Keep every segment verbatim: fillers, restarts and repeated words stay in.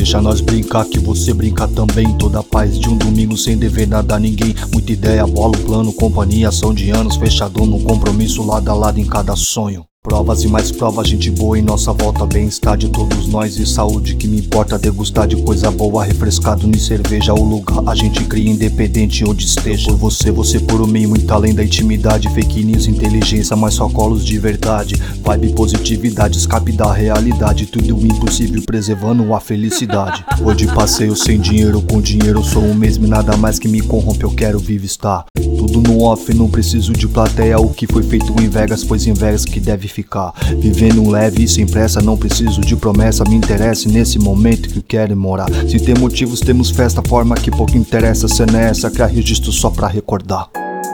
deixa nós brincar que você brinca também. Toda paz de um domingo sem dever nada a ninguém. Muita ideia, bola, um plano, companhia. São de anos fechado num compromisso, lado a lado em cada sonho. Provas e mais provas, gente boa em nossa volta. Bem-estar de todos nós e saúde que me importa. Degustar de coisa boa, refrescado em cerveja. O lugar a gente cria independente onde esteja. Por você, você por mim, muito além da intimidade. Fake news, inteligência, mas só colos de verdade. Vibe, positividade, escape da realidade. Tudo impossível preservando a felicidade. Hoje passeio sem dinheiro, com dinheiro sou o mesmo e nada mais que me corrompe, eu quero vivo estar. Tudo no off, não preciso de plateia. O que foi feito em Vegas, pois em Vegas que deve ficar. Vivendo leve e sem pressa, não preciso de promessa. Me interessa nesse momento que eu quero morar. Se tem motivos, temos festa, forma que pouco interessa. Cena é essa, criar registro só pra recordar.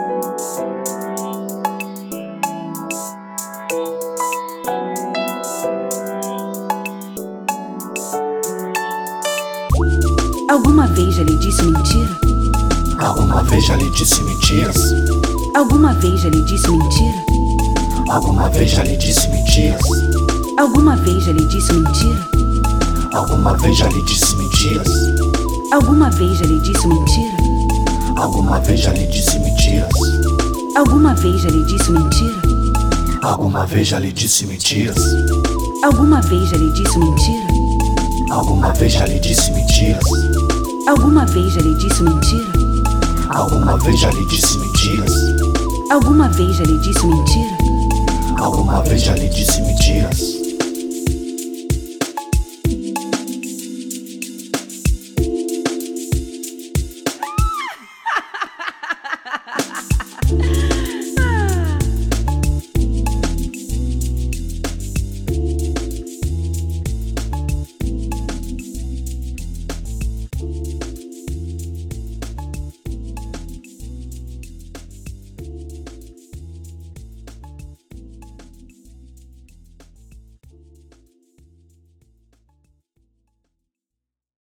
Alguma vez já lhe disse mentira? Alguma vez já lhe disse mentiras? Alguma vez já lhe disse mentira? Alguma vez já lhe disse mentiras? Alguma vez já lhe disse mentira? Alguma vez já lhe disse mentiras? Alguma vez já lhe disse mentira? Alguma vez já lhe disse mentiras? Alguma vez já lhe disse mentira? Alguma vez já lhe disse mentiras? Alguma vez já lhe disse mentira? Alguma vez já lhe disse mentiras? Alguma vez já lhe disse mentira? Alguma vez já lhe disse mentiras? Alguma vez já lhe disse mentira? Alguma vez já lhe disse mentiras?